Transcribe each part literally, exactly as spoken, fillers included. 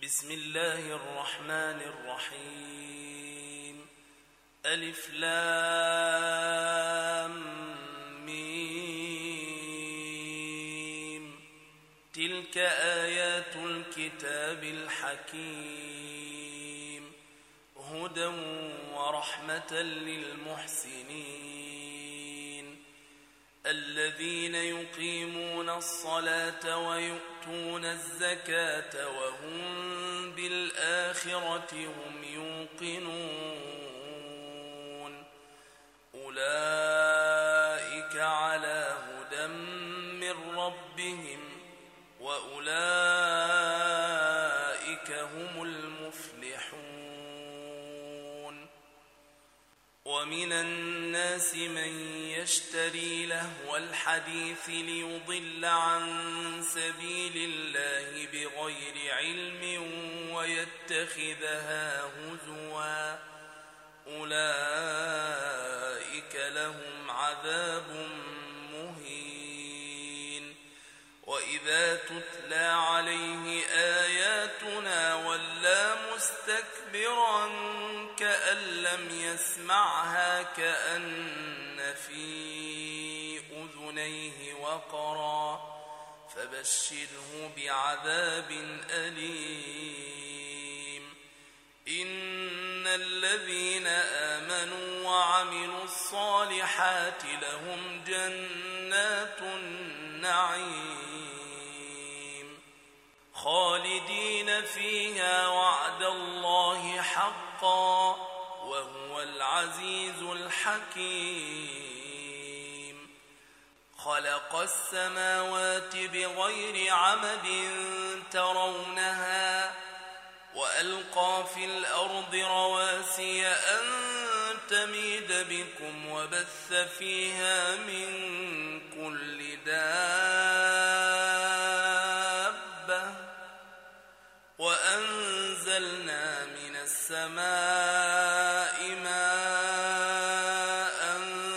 بسم الله الرحمن الرحيم. ألف لام ميم. تلك آيات الكتاب الحكيم، هدى ورحمة للمحسنين الذين يقيمون الصلاة ويؤتون الزكاة وهم بالآخرة هم يوقنون. أولئك على هدى من ربهم وأولئك هم المفلحون. ومن الناس من يشتري لهو الحديث ليضل عن سبيل الله بغير علم ويتخذها هزوا، أولئك لهم عذاب مهين. وإذا تتلى عليه آياتنا ولى مستكبرا كأن لم يسمعها كأن في أذنيه وقرا، فبشره بعذاب أليم. إن الذين آمنوا وعملوا الصالحات لهم جنات النعيم خالدين فيها وعد الله حقا وهو العزيز الحكيم. خلق السماوات بغير عمد ترونها وألقى في الأرض رواسي أن تميد بكم وبث فيها من كل دابة وأنزلنا من السماء ماء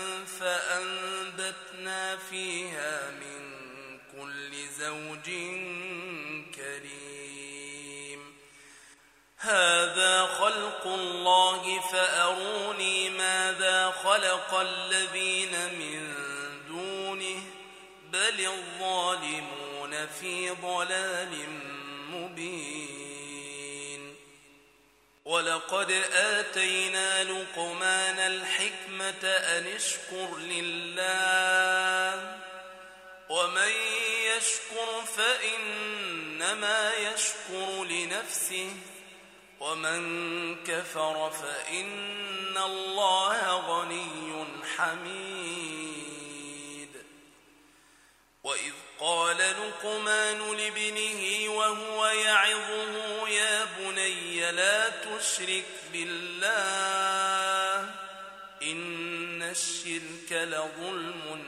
فأنبتنا فيها من كل زوج كريم. هذا خلق الله فأروني ماذا خلق الذين من دونه بل الظالمون في ضلال مبين. ولقد آتينا لقمان الحكمة أن اشكر لله ومن يشكر فإنما يشكر لنفسه ومن كفر فإن الله غني حميد. وإذ قال لقمان لابنه وهو يعظه يا بني لا تشرك بالله إن الشرك لظلم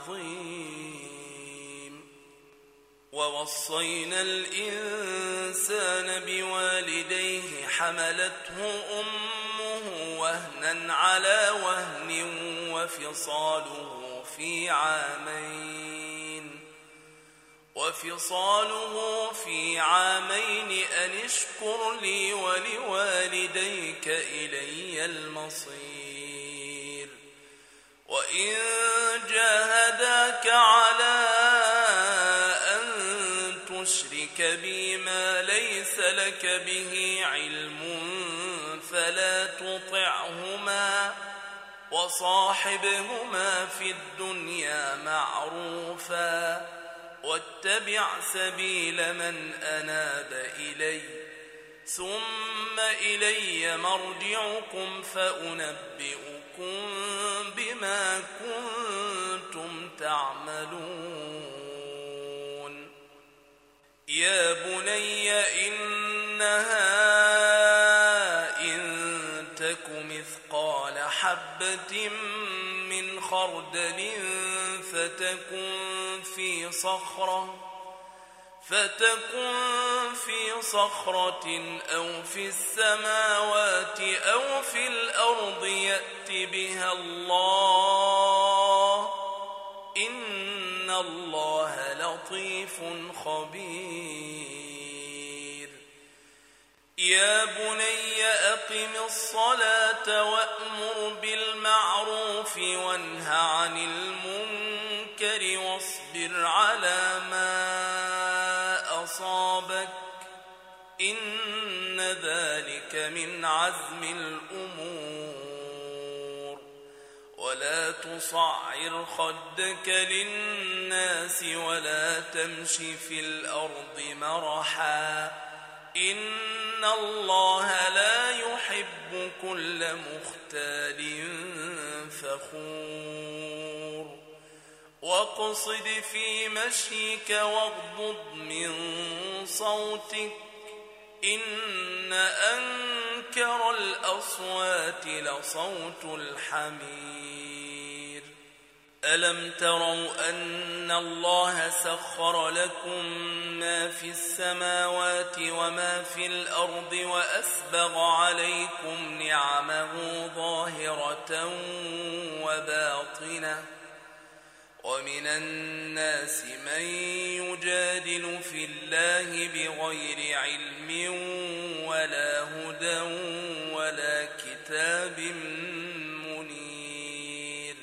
عظيم. ووصينا الإنسان بوالديه حملته أمه وهنا على وهن وفصاله في عامين وفصاله في عامين أن اشكر لي ولوالديك إلي المصير. وإن جاهداك على تشرك بي ما ليس لك به علم فلا تطعهما وصاحبهما في الدنيا معروفا واتبع سبيل من أناب إلي ثم إلي مرجعكم فأنبئكم بما كنتم تعملون. يا بني إنها إن تك مثقال حبة من خردل فتكن في صخرة فتكن في صخرة أو في السماوات أو في الأرض يأت بها الله إن الله لطيف خبير. يا بني أقم الصلاة وأمر بالمعروف وانه عن المنكر واصبر على ما أصابك إن ذلك من عزم الأمور ولا تصعر خدك للناس ولا تمش في الأرض مرحا إن الله لا يحب كل مختال فخور واقصد في مشيك واغضض من صوتك إن أنكر الأصوات لصوت الحمير ألم تروا أن الله سخر لكم ما في السماوات وما في الأرض وأسبغ عليكم نعمه ظاهرة وباطنة ومن الناس من يجادل في الله بغير علم ولا هدى ولا كتاب منير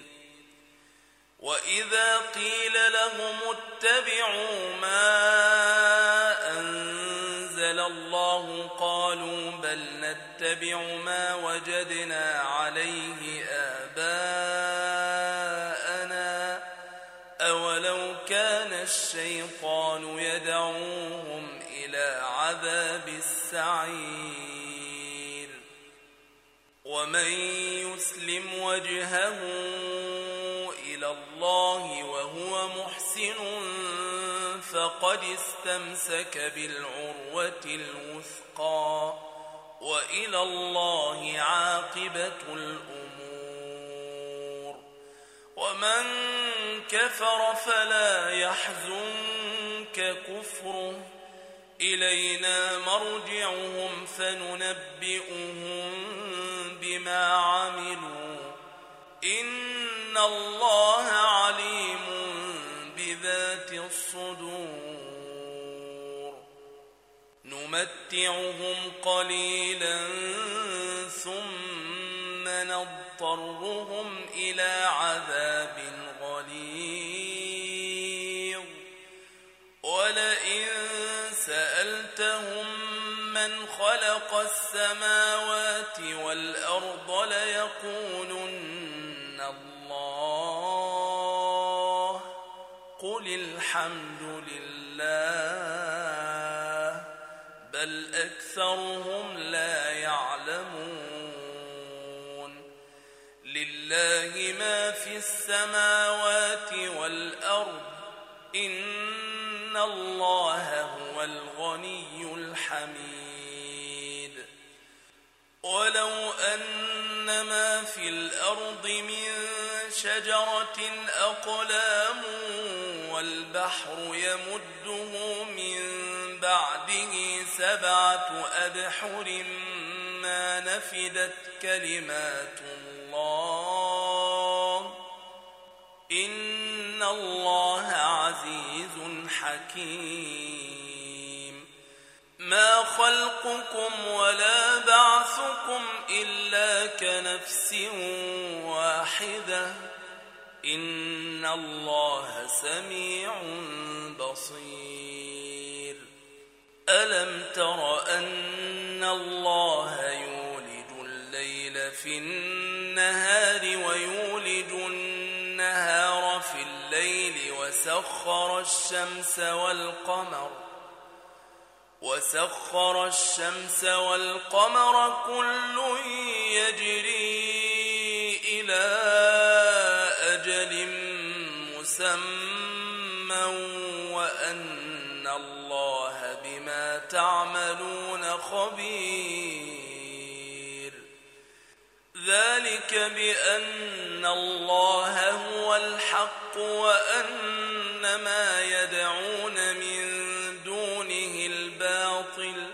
وإذا قيل لهم اتبعوا ما أنزل الله قالوا بل نتبع ما وجدنا عليه آباءنا أولو كان الشيطان يدعوهم إلى عذاب السعير ومن يسلم وجهه إلى الله وهو محسن فقد استمسك بالعروة الوثقى وإلى الله عاقبة الأمور ومن كفر فلا يحزنك كفره إلينا مرجعهم فننبئهم بما عملوا إن الله عليم بذات الصدور نمتعهم قليلا ثم نضطرهم إلى عذاب غليظ ولئن سألتهم من خلق السماوات والأرض ليقولن الله قل الحمد لله بل أكثرهم لا يعلمون لله ما في السماوات والأرض إن الله هو الغني الحميد ولو أن ما في الأرض من شجرة أقلام والبحر يمده من بعده سبعة أبحر ما نفدت كلمات الله إن الله عزيز حكيم ما خلقكم ولا بعثكم إلا كنفس واحدة إن الله سميع بصير ألم تر أن الله يولج الليل في النهار ويولج النهار في الليل وسخر الشمس والقمر وسخر الشمس والقمر كل يجري إلى أجل مسمى وأن الله بما تعملون خبير ذلك بأن الله هو الحق وأن ما يدعون من دونه الباطل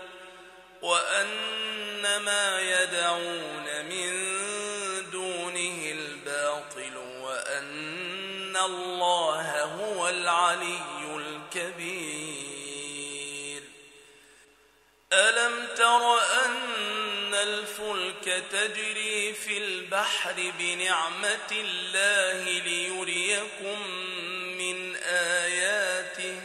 وأن ما يدعون من دونه الباطل وأن الله هو العلي الكبير ألم تر أن الفلك تجري في البحر بنعمة الله ليريكم من آياته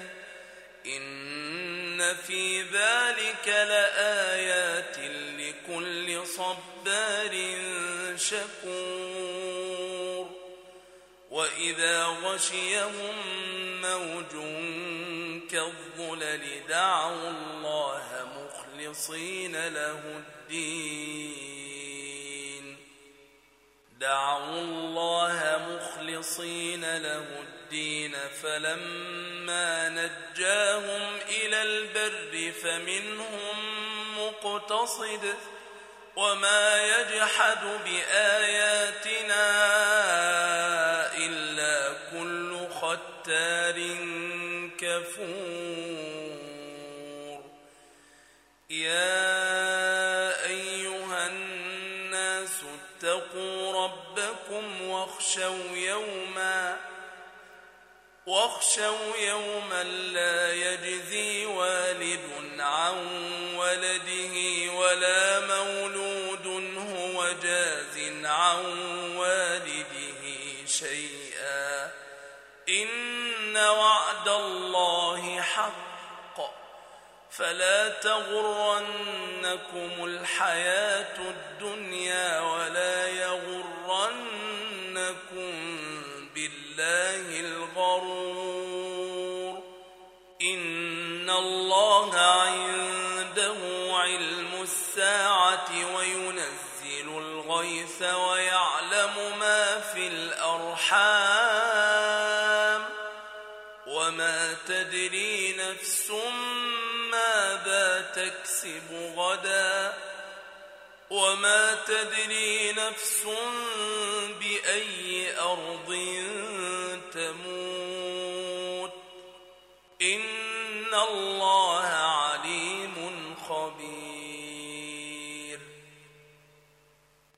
إن في ذلك لآيات لكل صبار شكور وإذا غشيهم موج كالظلل دعوا الله مخلصين له الدين دعوا الله مخلصين له الدين فلما نجاهم إلى البر فمنهم مقتصد وما يجحد بآياتنا إلا كل ختار كفور يا أيها الناس اتقوا ربكم واخشوا يوما واخشوا يوما لا يجزي والد عن ولده ولا مولود هو جاز عن والده شيئا إن وعد الله حق فلا تغرنكم الحياة الدنيا ولا يغرنكم بالله الغرور إن الله عنده علم الساعة وينزل الغيث ويعلم ما في الأرحام وما تدري نفس ماذا تكسب غدا وما تدري نفس بأي أرض تموت إن الله